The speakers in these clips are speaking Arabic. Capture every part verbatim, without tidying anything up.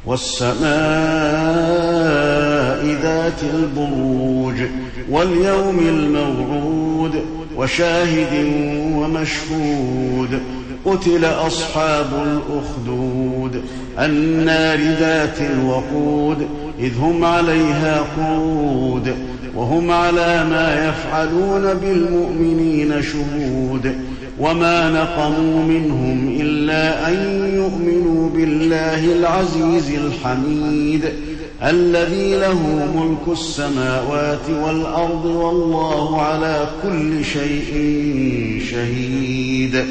والسماء ذات البروج واليوم الموعود وشاهد ومشهود قتل أصحاب الأخدود النار ذات الوقود إذ هم عليها قعود وهم على ما يفعلون بالمؤمنين شهود وما نقموا منهم إلا أن يؤمنوا بالله العزيز الحميد الذي له ملك السماوات والأرض والله على كل شيء شهيد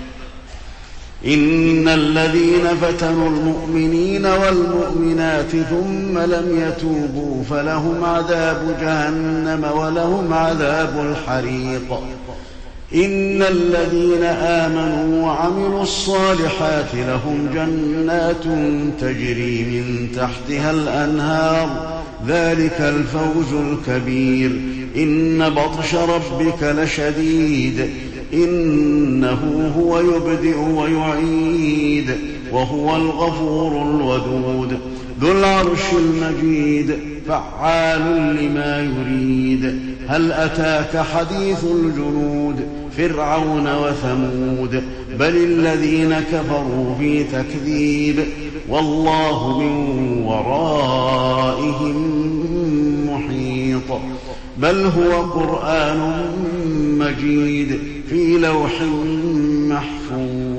إن الذين فتنوا المؤمنين والمؤمنات ثم لم يتوبوا فلهم عذاب جهنم ولهم عذاب الحريق إن الذين آمنوا وعملوا الصالحات لهم جنات تجري من تحتها الأنهار ذلك الفوز الكبير إن بطش ربك لشديد إنه هو يبدئ ويعيد وهو الغفور الودود ذو العرش المجيد فعال لما يريد هل أتاك حديث الجنود فرعون وثمود بل الذين كفروا في تكذيب والله من ورائهم محيط بل هو قرآن مجيد في لوح محفوظ.